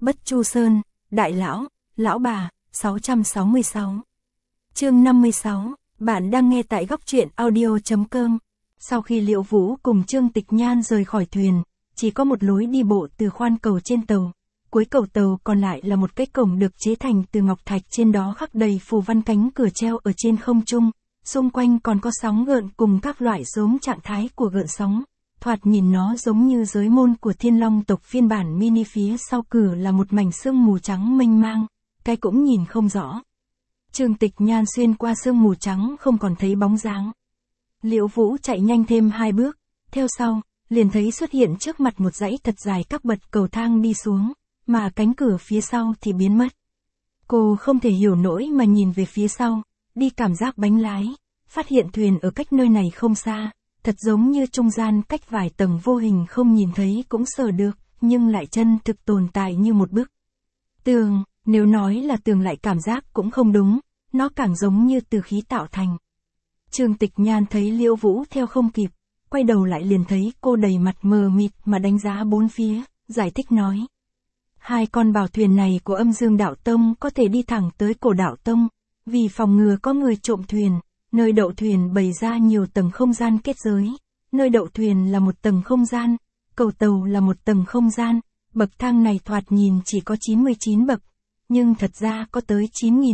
Bất Chu Sơn, Đại Lão, Lão Bà, 666. Chương 56, bạn đang nghe tại góc truyện audio.com. Sau khi Liễu Vũ cùng Trương Tịch Nhan rời khỏi thuyền, chỉ có một lối đi bộ từ khoan cầu trên tàu. Cuối cầu tàu còn lại là một cái cổng được chế thành từ ngọc thạch, trên đó khắc đầy phù văn cánh cửa treo ở trên không trung. Xung quanh còn có sóng gợn cùng các loại giống trạng thái của gợn sóng. Thoạt nhìn nó giống như giới môn của Thiên Long tộc phiên bản mini, phía sau cửa là một mảnh sương mù trắng mênh mang, cái cũng nhìn không rõ. Trương Tịch Nhan xuyên qua sương mù trắng không còn thấy bóng dáng. Liễu Vũ chạy nhanh thêm 2 bước, theo sau, liền thấy xuất hiện trước mặt một dãy thật dài các bậc cầu thang đi xuống, mà cánh cửa phía sau thì biến mất. Cô không thể hiểu nổi mà nhìn về phía sau, đi cảm giác bánh lái, phát hiện thuyền ở cách nơi này không xa, thật giống như trung gian cách vài tầng vô hình không nhìn thấy cũng sờ được, nhưng lại chân thực tồn tại như một bức tường. Nếu nói là tường lại cảm giác cũng không đúng, nó càng giống như từ khí tạo thành. Trương Tịch Nhan thấy Liễu Vũ theo không kịp, quay đầu lại liền thấy cô đầy mặt mờ mịt mà đánh giá bốn phía, giải thích nói. 2 con bảo thuyền này của Âm Dương Đạo Tông có thể đi thẳng tới Cổ Đạo Tông, vì phòng ngừa có người trộm thuyền, nơi đậu thuyền bày ra nhiều tầng không gian kết giới, nơi đậu thuyền là một tầng không gian, cầu tàu là một tầng không gian, bậc thang này thoạt nhìn chỉ có 99 bậc, nhưng thật ra có tới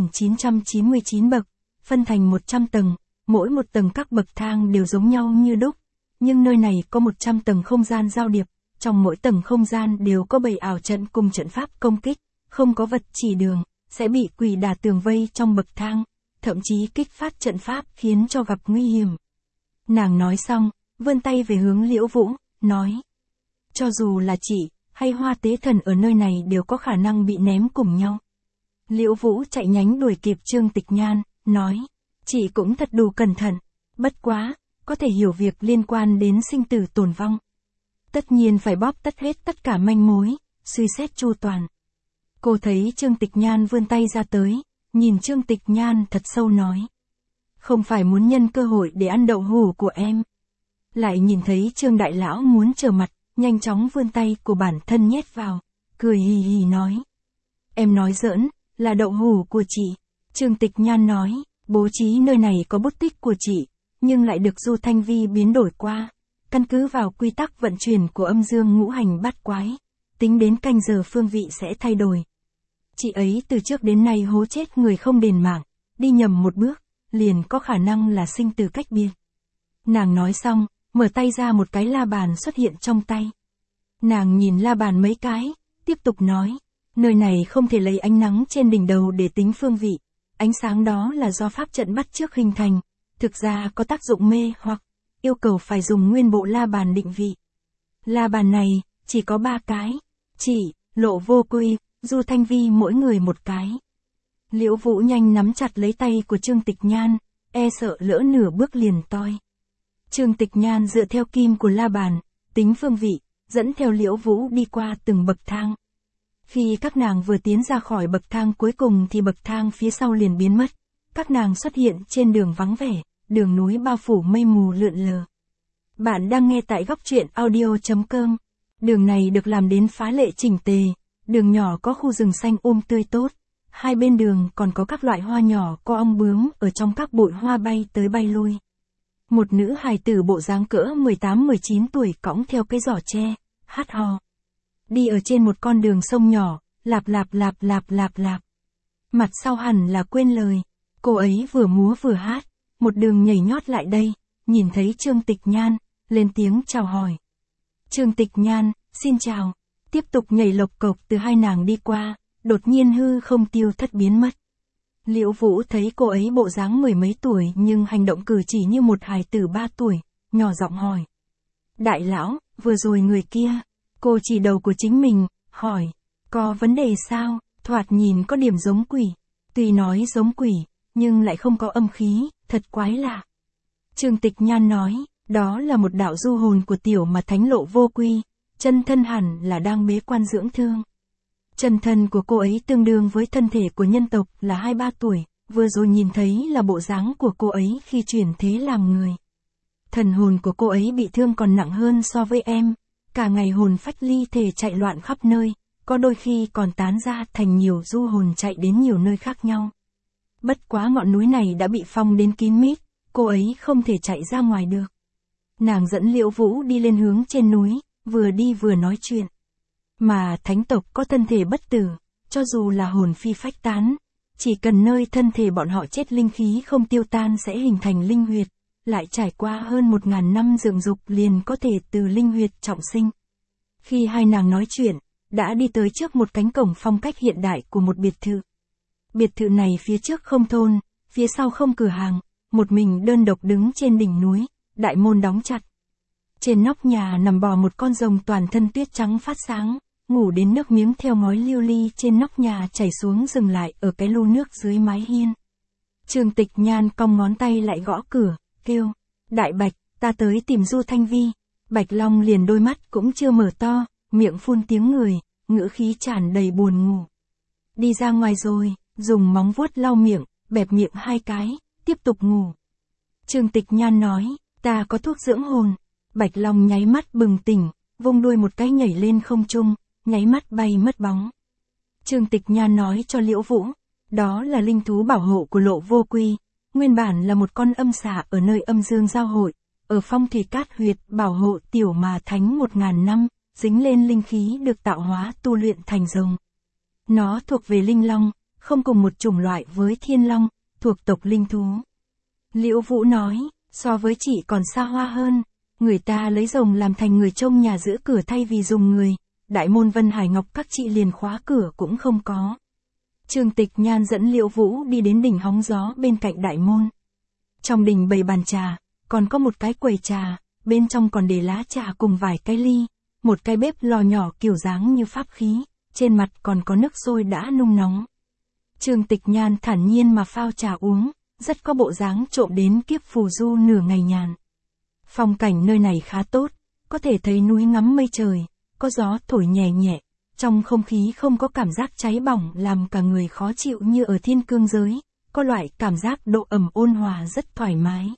9.999 bậc, phân thành 100 tầng, mỗi một tầng các bậc thang đều giống nhau như đúc, nhưng nơi này có 100 tầng không gian giao điệp, trong mỗi tầng không gian đều có 7 ảo trận cùng trận pháp công kích, không có vật chỉ đường, sẽ bị quỷ đả tường vây trong bậc thang, thậm chí kích phát trận pháp khiến cho gặp nguy hiểm. Nàng nói xong, vươn tay về hướng Liễu Vũ, nói. Cho dù là chị, hay Hoa Tế Thần ở nơi này đều có khả năng bị ném cùng nhau. Liễu Vũ chạy nhánh đuổi kịp Trương Tịch Nhan, nói. Chị cũng thật đủ cẩn thận, bất quá, có thể hiểu việc liên quan đến sinh tử tồn vong. Tất nhiên phải bóp tắt hết tất cả manh mối, suy xét chu toàn. Cô thấy Trương Tịch Nhan vươn tay ra tới, nhìn Trương Tịch Nhan thật sâu nói. Không phải muốn nhân cơ hội để ăn đậu hũ của em. Lại nhìn thấy Trương Đại Lão muốn trở mặt, nhanh chóng vươn tay của bản thân nhét vào, cười hì hì nói. Em nói giỡn, là đậu hũ của chị. Trương Tịch Nhan nói, bố trí nơi này có bút tích của chị, nhưng lại được Du Thanh Vi biến đổi qua. Căn cứ vào quy tắc vận chuyển của âm dương ngũ hành bát quái, tính đến canh giờ phương vị sẽ thay đổi. Chị ấy từ trước đến nay hố chết người không đền mạng, đi nhầm một bước, liền có khả năng là sinh tử cách biệt. Nàng nói xong, mở tay ra một cái la bàn xuất hiện trong tay. Nàng nhìn la bàn mấy cái, tiếp tục nói, nơi này không thể lấy ánh nắng trên đỉnh đầu để tính phương vị, ánh sáng đó là do pháp trận bắt chước hình thành, thực ra có tác dụng mê hoặc, yêu cầu phải dùng nguyên bộ la bàn định vị. La bàn này, chỉ có 3 cái, chỉ, Lộ Vô Quy, Du Thanh Vi mỗi người một cái. Liễu Vũ nhanh nắm chặt lấy tay của Trương Tịch Nhan, e sợ lỡ nửa bước liền toi. Trương Tịch Nhan dựa theo kim của la bàn, tính phương vị, dẫn theo Liễu Vũ đi qua từng bậc thang. Khi các nàng vừa tiến ra khỏi bậc thang cuối cùng thì bậc thang phía sau liền biến mất. Các nàng xuất hiện trên đường vắng vẻ, đường núi bao phủ mây mù lượn lờ. Bạn đang nghe tại góc truyện audio.com. Đường này được làm đến phá lệ chỉnh tề, đường nhỏ có khu rừng xanh tươi tốt. 2 bên đường còn có các loại hoa nhỏ có ong bướm ở trong các bụi hoa bay tới bay lui. Một nữ hài tử bộ dáng cỡ 18-19 tuổi cõng theo cái giỏ tre, hát hò. Đi ở trên một con đường sông nhỏ, lạp lạp lạp lạp lạp lạp. Mặt sau hẳn là quên lời, cô ấy vừa múa vừa hát, một đường nhảy nhót lại đây, nhìn thấy Trương Tịch Nhan, lên tiếng chào hỏi. Trương Tịch Nhan, xin chào, tiếp tục nhảy lộc cộc từ hai nàng đi qua, đột nhiên hư không tiêu thất biến mất. Liễu Vũ thấy cô ấy bộ dáng 10 mấy tuổi nhưng hành động cử chỉ như một hài tử 3 tuổi, nhỏ giọng hỏi. Đại Lão, vừa rồi người kia, cô chỉ đầu của chính mình, hỏi, có vấn đề sao, thoạt nhìn có điểm giống quỷ, tuy nói giống quỷ, nhưng lại không có âm khí, thật quái lạ. Trương Tịch Nhan nói, đó là một đạo du hồn của tiểu mà Thánh Lộ Vô Quy, chân thân hẳn là đang bế quan dưỡng thương. Chân thân của cô ấy tương đương với thân thể của nhân tộc là 2-3 tuổi, vừa rồi nhìn thấy là bộ dáng của cô ấy khi chuyển thế làm người. Thần hồn của cô ấy bị thương còn nặng hơn so với em, cả ngày hồn phách ly thể chạy loạn khắp nơi, có đôi khi còn tán ra thành nhiều du hồn chạy đến nhiều nơi khác nhau. Bất quá ngọn núi này đã bị phong đến kín mít, cô ấy không thể chạy ra ngoài được. Nàng dẫn Liễu Vũ đi lên hướng trên núi, vừa đi vừa nói chuyện. Mà thánh tộc có thân thể bất tử, cho dù là hồn phi phách tán, chỉ cần nơi thân thể bọn họ chết linh khí không tiêu tan sẽ hình thành linh huyệt, lại trải qua hơn 1000 năm dưỡng dục liền có thể từ linh huyệt trọng sinh. Khi hai nàng nói chuyện, đã đi tới trước một cánh cổng phong cách hiện đại của một biệt thự. Biệt thự này phía trước không thôn, phía sau không cửa hàng, một mình đơn độc đứng trên đỉnh núi, đại môn đóng chặt. Trên nóc nhà nằm bò một con rồng toàn thân tuyết trắng phát sáng, ngủ đến nước miếng theo ngói liêu ly trên nóc nhà chảy xuống dừng lại ở cái lu nước dưới mái hiên. Trương Tịch Nhan cong ngón tay lại gõ cửa, kêu, Đại Bạch, ta tới tìm Du Thanh Vi. Bạch Long liền đôi mắt cũng chưa mở to, miệng phun tiếng người, ngữ khí tràn đầy buồn ngủ. Đi ra ngoài rồi, dùng móng vuốt lau miệng, bẹp miệng 2 cái, tiếp tục ngủ. Trương Tịch Nhan nói, ta có thuốc dưỡng hồn. Bạch Long nháy mắt bừng tỉnh, vung đuôi một cái nhảy lên không trung, nháy mắt bay mất bóng. Trương Tịch Nhan nói cho Liễu Vũ, đó là linh thú bảo hộ của Lộ Vô Quy, nguyên bản là một con âm xà ở nơi âm dương giao hội, ở phong thủy cát huyệt bảo hộ tiểu mà thánh 1000 năm, dính lên linh khí được tạo hóa tu luyện thành rồng. Nó thuộc về linh long, không cùng một chủng loại với thiên long, thuộc tộc linh thú. Liễu Vũ nói, so với chị còn xa hoa hơn, người ta lấy rồng làm thành người trông nhà giữ cửa thay vì dùng người, đại môn Vân Hải Ngọc các chị liền khóa cửa cũng không có. Trương Tịch Nhan dẫn Liễu Vũ đi đến đỉnh hóng gió bên cạnh đại môn. Trong đình bày bàn trà, còn có một cái quầy trà, bên trong còn để lá trà cùng vài cái ly, một cái bếp lò nhỏ kiểu dáng như pháp khí, trên mặt còn có nước sôi đã nung nóng. Trương Tịch Nhan thản nhiên mà phao trà uống, rất có bộ dáng trộm đến kiếp phù du nửa ngày nhàn. Phong cảnh nơi này khá tốt, có thể thấy núi ngắm mây trời, có gió thổi nhẹ nhẹ, trong không khí không có cảm giác cháy bỏng làm cả người khó chịu như ở thiên cương giới, có loại cảm giác độ ẩm ôn hòa rất thoải mái.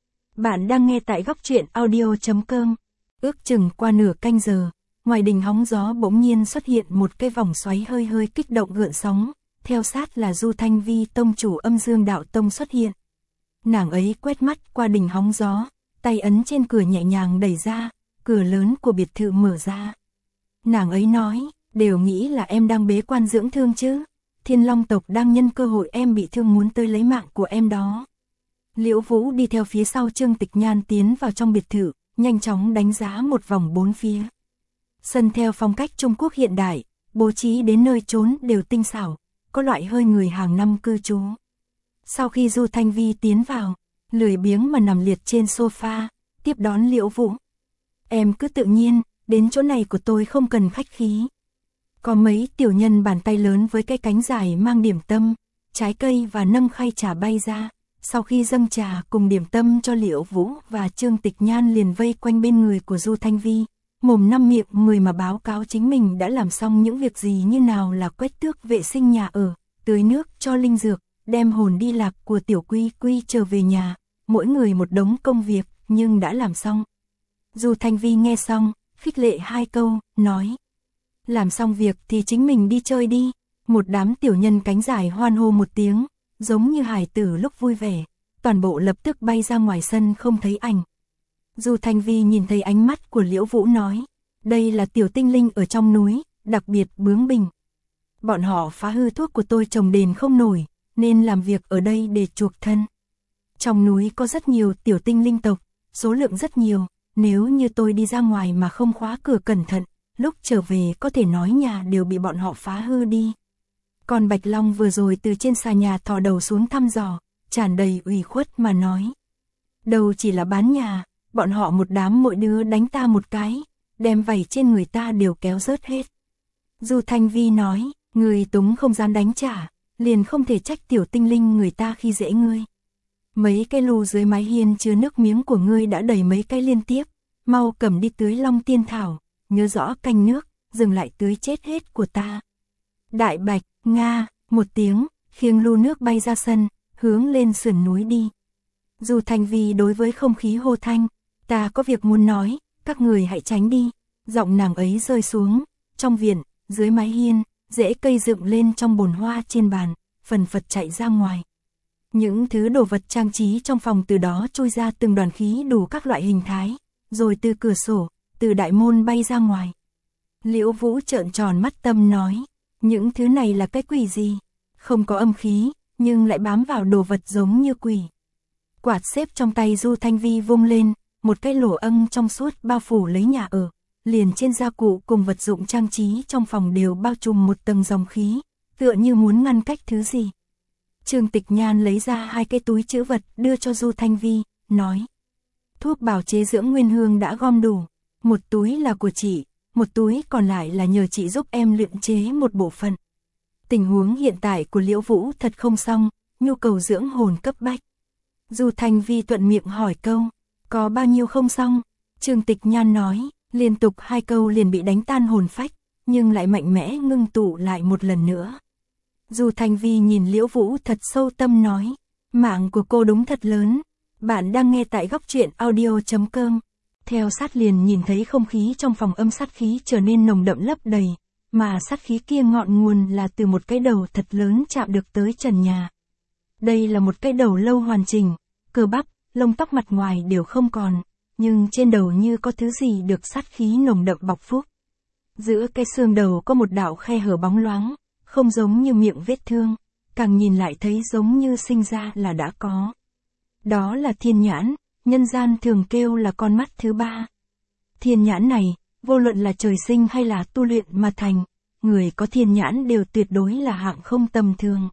Bạn đang nghe tại góc truyện audio.com. Ước chừng qua nửa canh giờ, ngoài đình hóng gió bỗng nhiên xuất hiện một cái vòng xoáy hơi hơi kích động gợn sóng, theo sát là Du Thanh Vi tông chủ Âm Dương Đạo Tông xuất hiện. Nàng ấy quét mắt qua đình hóng gió, tay ấn trên cửa nhẹ nhàng đẩy ra, cửa lớn của biệt thự mở ra. Nàng ấy nói, đều nghĩ là em đang bế quan dưỡng thương chứ, Thiên Long tộc đang nhân cơ hội em bị thương muốn tới lấy mạng của em đó. Liễu Vũ đi theo phía sau Trương Tịch Nhan tiến vào trong biệt thự, nhanh chóng đánh giá một vòng bốn phía. Sân theo phong cách Trung Quốc hiện đại, bố trí đến nơi trốn đều tinh xảo, có loại hơi người hàng năm cư trú. Sau khi Du Thanh Vi tiến vào, lười biếng mà nằm liệt trên sofa, tiếp đón Liễu Vũ. Em cứ tự nhiên, đến chỗ này của tôi không cần khách khí. Có mấy tiểu nhân bàn tay lớn với cái cánh dài mang điểm tâm, trái cây và nâng khay trà bay ra. Sau khi dâng trà cùng điểm tâm cho Liễu Vũ và Trương Tịch Nhan liền vây quanh bên người của Du Thanh Vi, mồm năm miệng 10 mà báo cáo chính mình đã làm xong những việc gì như nào là quét tước vệ sinh nhà ở, tưới nước cho linh dược, đem hồn đi lạc của Tiểu Quy Quy trở về nhà, mỗi người một đống công việc nhưng đã làm xong. Du Thanh Vi nghe xong, khích lệ 2 câu, nói. Làm xong việc thì chính mình đi chơi đi. Một đám tiểu nhân cánh dài hoan hô một tiếng, giống như hài tử lúc vui vẻ, toàn bộ lập tức bay ra ngoài sân không thấy ảnh. Du Thanh Vi nhìn thấy ánh mắt của Liễu Vũ nói, đây là tiểu tinh linh ở trong núi, đặc biệt bướng bỉnh. Bọn họ phá hư thuốc của tôi trồng đền không nổi, nên làm việc ở đây để chuộc thân. Trong núi có rất nhiều tiểu tinh linh tộc, số lượng rất nhiều, nếu như tôi đi ra ngoài mà không khóa cửa cẩn thận, lúc trở về có thể nói nhà đều bị bọn họ phá hư đi. Còn Bạch Long vừa rồi từ trên xà nhà thò đầu xuống thăm dò, tràn đầy ủy khuất mà nói. Đâu chỉ là bán nhà, bọn họ một đám mỗi đứa đánh ta một cái, đem vảy trên người ta đều kéo rớt hết. Du Thanh Vi nói, người túng không dám đánh trả, liền không thể trách tiểu tinh linh người ta khi dễ ngươi. Mấy cái lu dưới mái hiên chứa nước miếng của ngươi đã đầy mấy cái liên tiếp, mau cầm đi tưới Long Tiên Thảo, nhớ rõ canh nước, dừng lại tưới chết hết của ta. Đại Bạch, Nga, một tiếng, khiêng lu nước bay ra sân, hướng lên sườn núi đi. Du Thanh Vi đối với không khí hô thanh, ta có việc muốn nói, các người hãy tránh đi. Giọng nàng ấy rơi xuống, trong viện, dưới mái hiên, rễ cây dựng lên trong bồn hoa trên bàn, phần phật chạy ra ngoài. Những thứ đồ vật trang trí trong phòng từ đó trôi ra từng đoàn khí đủ các loại hình thái, rồi từ cửa sổ, từ đại môn bay ra ngoài. Liễu Vũ trợn tròn mắt tâm nói, những thứ này là cái quỷ gì? Không có âm khí, nhưng lại bám vào đồ vật giống như quỷ. Quạt xếp trong tay Du Thanh Vi vung lên, một cái lỗ âng trong suốt bao phủ lấy nhà ở, liền trên gia cụ cùng vật dụng trang trí trong phòng đều bao trùm một tầng dòng khí, tựa như muốn ngăn cách thứ gì. Trương Tịch Nhan lấy ra 2 cái túi trữ vật đưa cho Du Thanh Vi, nói. Thuốc bào chế dưỡng nguyên hương đã gom đủ, một túi là của chị, một túi còn lại là nhờ chị giúp em luyện chế một bộ phận. Tình huống hiện tại của Liễu Vũ thật không xong, nhu cầu dưỡng hồn cấp bách. Du Thanh Vi thuận miệng hỏi câu, có bao nhiêu không xong? Trương Tịch Nhan nói, liên tục 2 câu liền bị đánh tan hồn phách, nhưng lại mạnh mẽ ngưng tụ lại một lần nữa. Du Thanh Vi nhìn Liễu Vũ thật sâu tâm nói, mạng của cô đúng thật lớn. Bạn đang nghe tại góc truyện audio.com. Theo sát liền nhìn thấy không khí trong phòng âm sát khí trở nên nồng đậm lấp đầy, mà sát khí kia ngọn nguồn là từ một cái đầu thật lớn chạm được tới trần nhà. Đây là một cái đầu lâu hoàn chỉnh, cơ bắp, lông tóc mặt ngoài đều không còn, nhưng trên đầu như có thứ gì được sát khí nồng đậm bọc phúc. Giữa cái xương đầu có một đạo khe hở bóng loáng, không giống như miệng vết thương, càng nhìn lại thấy giống như sinh ra là đã có. Đó là thiên nhãn, nhân gian thường kêu là con mắt thứ 3. Thiên nhãn này, vô luận là trời sinh hay là tu luyện mà thành, người có thiên nhãn đều tuyệt đối là hạng không tầm thường.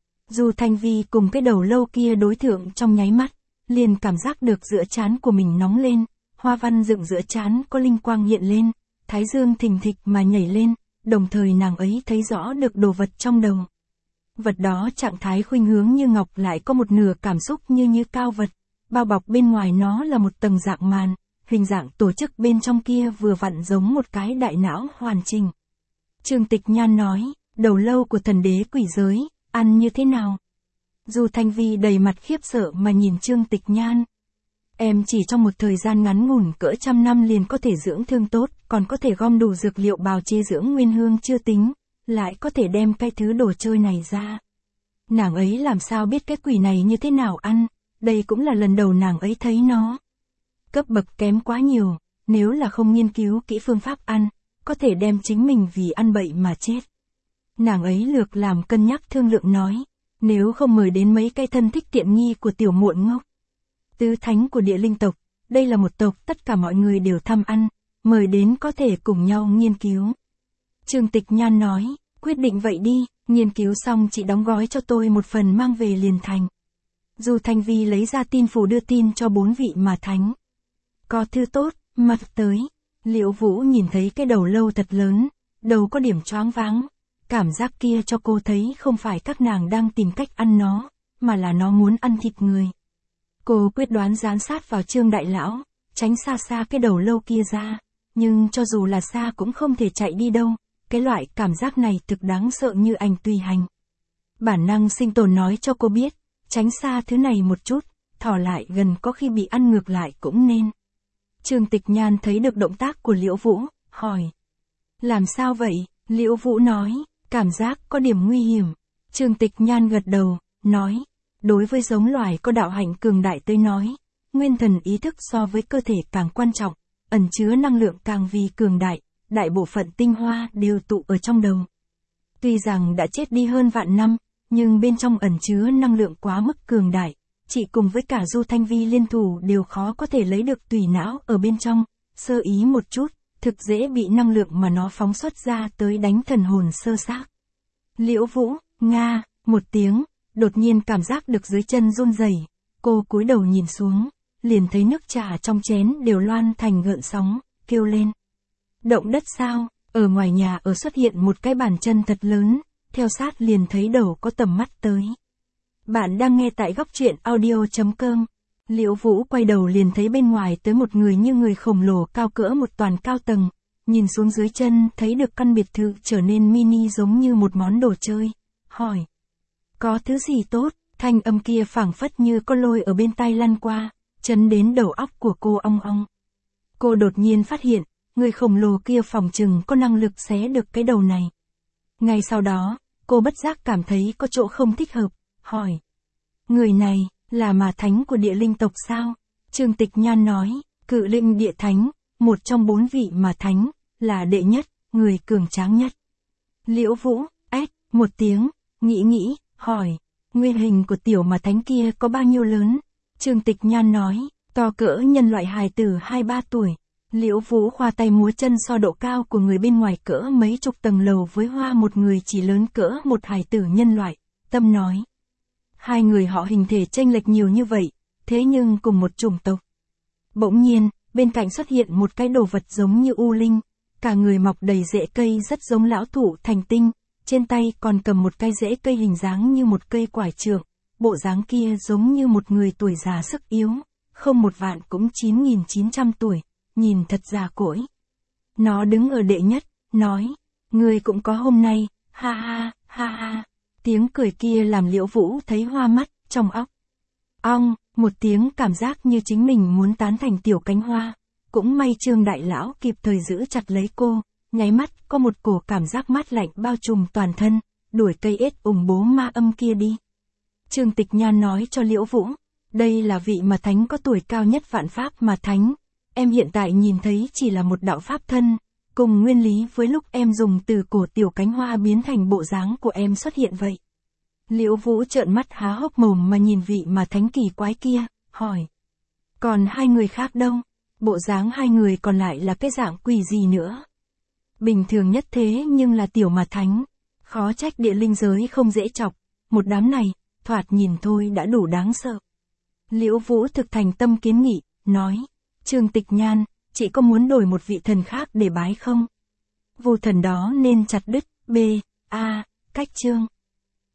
Du Thanh Vi cùng cái đầu lâu kia đối thượng trong nháy mắt, liền cảm giác được giữa trán của mình nóng lên, hoa văn dựng giữa trán có linh quang hiện lên, thái dương thình thịch mà nhảy lên, đồng thời nàng ấy thấy rõ được đồ vật trong đầu. Vật đó trạng thái khuynh hướng như ngọc lại có một nửa cảm xúc như cao vật, bao bọc bên ngoài nó là một tầng dạng màn, hình dạng tổ chức bên trong kia vừa vặn giống một cái đại não hoàn chỉnh. Trương Tịch Nhan nói, đầu lâu của thần đế quỷ giới, ăn như thế nào? Du Thanh Vi đầy mặt khiếp sợ mà nhìn Trương Tịch Nhan. Em chỉ trong một thời gian ngắn ngủn cỡ 100 năm liền có thể dưỡng thương tốt, còn có thể gom đủ dược liệu bào chế dưỡng nguyên hương chưa tính, lại có thể đem cái thứ đồ chơi này ra. Nàng ấy làm sao biết cái quỷ này như thế nào ăn, đây cũng là lần đầu nàng ấy thấy nó. Cấp bậc kém quá nhiều, nếu là không nghiên cứu kỹ phương pháp ăn, có thể đem chính mình vì ăn bậy mà chết. Nàng ấy lược làm cân nhắc thương lượng nói, nếu không mời đến mấy cái thân thích tiện nghi của tiểu muội ngốc. Tứ thánh của địa linh tộc, đây là một tộc tất cả mọi người đều thăm ăn, mời đến có thể cùng nhau nghiên cứu. Trương Tịch Nhan nói, quyết định vậy đi, nghiên cứu xong chị đóng gói cho tôi một phần mang về liền thành. Du Thanh Vi lấy ra tin phủ đưa tin cho 4 vị mà thánh. Có thư tốt, mặt tới. Liễu Vũ nhìn thấy cái đầu lâu thật lớn, đầu có điểm choáng váng. Cảm giác kia cho cô thấy không phải các nàng đang tìm cách ăn nó, mà là nó muốn ăn thịt người. Cô quyết đoán dán sát vào Trương Đại Lão, tránh xa xa cái đầu lâu kia ra. Nhưng cho dù là xa cũng không thể chạy đi đâu, cái loại cảm giác này thực đáng sợ như ảnh tùy hành. Bản năng sinh tồn nói cho cô biết, tránh xa thứ này một chút, thỏ lại gần có khi bị ăn ngược lại cũng nên. Trương Tịch Nhan thấy được động tác của Liễu Vũ, hỏi. Làm sao vậy? Liễu Vũ nói, cảm giác có điểm nguy hiểm. Trương Tịch Nhan gật đầu, nói, đối với giống loài có đạo hạnh cường đại tới nói, nguyên thần ý thức so với cơ thể càng quan trọng, ẩn chứa năng lượng càng vì cường đại, đại bộ phận tinh hoa đều tụ ở trong đầu. Tuy rằng đã chết đi hơn vạn năm, nhưng bên trong ẩn chứa năng lượng quá mức cường đại, chị cùng với cả Du Thanh Vi liên thủ đều khó có thể lấy được tùy não ở bên trong, sơ ý một chút, thực dễ bị năng lượng mà nó phóng xuất ra tới đánh thần hồn sơ xác. Liễu Vũ, nga, một tiếng, đột nhiên cảm giác được dưới chân run rẩy, cô cúi đầu nhìn xuống, liền thấy nước trà trong chén đều loan thành gợn sóng, kêu lên. Động đất sao? Ở ngoài nhà ở xuất hiện một cái bàn chân thật lớn, theo sát liền thấy đầu có tầm mắt tới. Bạn đang nghe tại góc truyện audio.com. Liễu Vũ quay đầu liền thấy bên ngoài tới một người như người khổng lồ cao cỡ một toàn cao tầng, nhìn xuống dưới chân thấy được căn biệt thự trở nên mini giống như một món đồ chơi, hỏi. Có thứ gì tốt? Thanh âm kia phảng phất như có lôi ở bên tai lăn qua, chấn đến đầu óc của cô ong ong. Cô đột nhiên phát hiện, người khổng lồ kia phòng chừng có năng lực xé được cái đầu này. Ngay sau đó, cô bất giác cảm thấy có chỗ không thích hợp, hỏi. Người này, là mà thánh của địa linh tộc sao? Trương Tịch Nhan nói, Cự Linh Địa Thánh, một trong 4 vị mà thánh, là đệ nhất, người cường tráng nhất. Liễu Vũ, một tiếng, nghĩ, hỏi, nguyên hình của tiểu mà thánh kia có bao nhiêu lớn? Trương Tịch Nhan nói, to cỡ nhân loại hài tử 2-3 tuổi. Liễu Vũ khoa tay múa chân so độ cao của người bên ngoài cỡ mấy chục tầng lầu với hoa một người chỉ lớn cỡ một hài tử nhân loại, tâm nói. Hai người họ hình thể chênh lệch nhiều như vậy, thế nhưng cùng một chủng tộc. Bỗng nhiên, bên cạnh xuất hiện một cái đồ vật giống như u linh, cả người mọc đầy rễ cây rất giống lão thụ thành tinh, trên tay còn cầm một cái rễ cây hình dáng như một cây quải trượng, bộ dáng kia giống như một người tuổi già sức yếu, không một vạn cũng 9.900 tuổi, nhìn thật già cỗi. Nó đứng ở đệ nhất, nói, ngươi cũng có hôm nay, ha ha, ha ha. Tiếng cười kia làm Liễu Vũ thấy hoa mắt, trong óc. Ong, một tiếng cảm giác như chính mình muốn tán thành tiểu cánh hoa. Cũng may Trương đại lão kịp thời giữ chặt lấy cô, nháy mắt có một cổ cảm giác mát lạnh bao trùm toàn thân, đuổi cây ết ủng bố ma âm kia đi. Trương Tịch Nhan nói cho Liễu Vũ, đây là vị mà thánh có tuổi cao nhất vạn pháp mà thánh. Em hiện tại nhìn thấy chỉ là một đạo pháp thân, cùng nguyên lý với lúc em dùng từ cổ tiểu cánh hoa biến thành bộ dáng của em xuất hiện vậy. Liễu Vũ trợn mắt há hốc mồm mà nhìn vị mà thánh kỳ quái kia, hỏi. Còn hai người khác đâu? Bộ dáng hai người còn lại là cái dạng quỷ gì nữa? Bình thường nhất thế nhưng là tiểu mà thánh. Khó trách địa linh giới không dễ chọc. Một đám này, thoạt nhìn thôi đã đủ đáng sợ. Liễu Vũ thực thành tâm kiến nghị, nói. Trương Tịch Nhan, chị có muốn đổi một vị thần khác để bái không? Vô thần đó nên chặt đứt, cách Trương.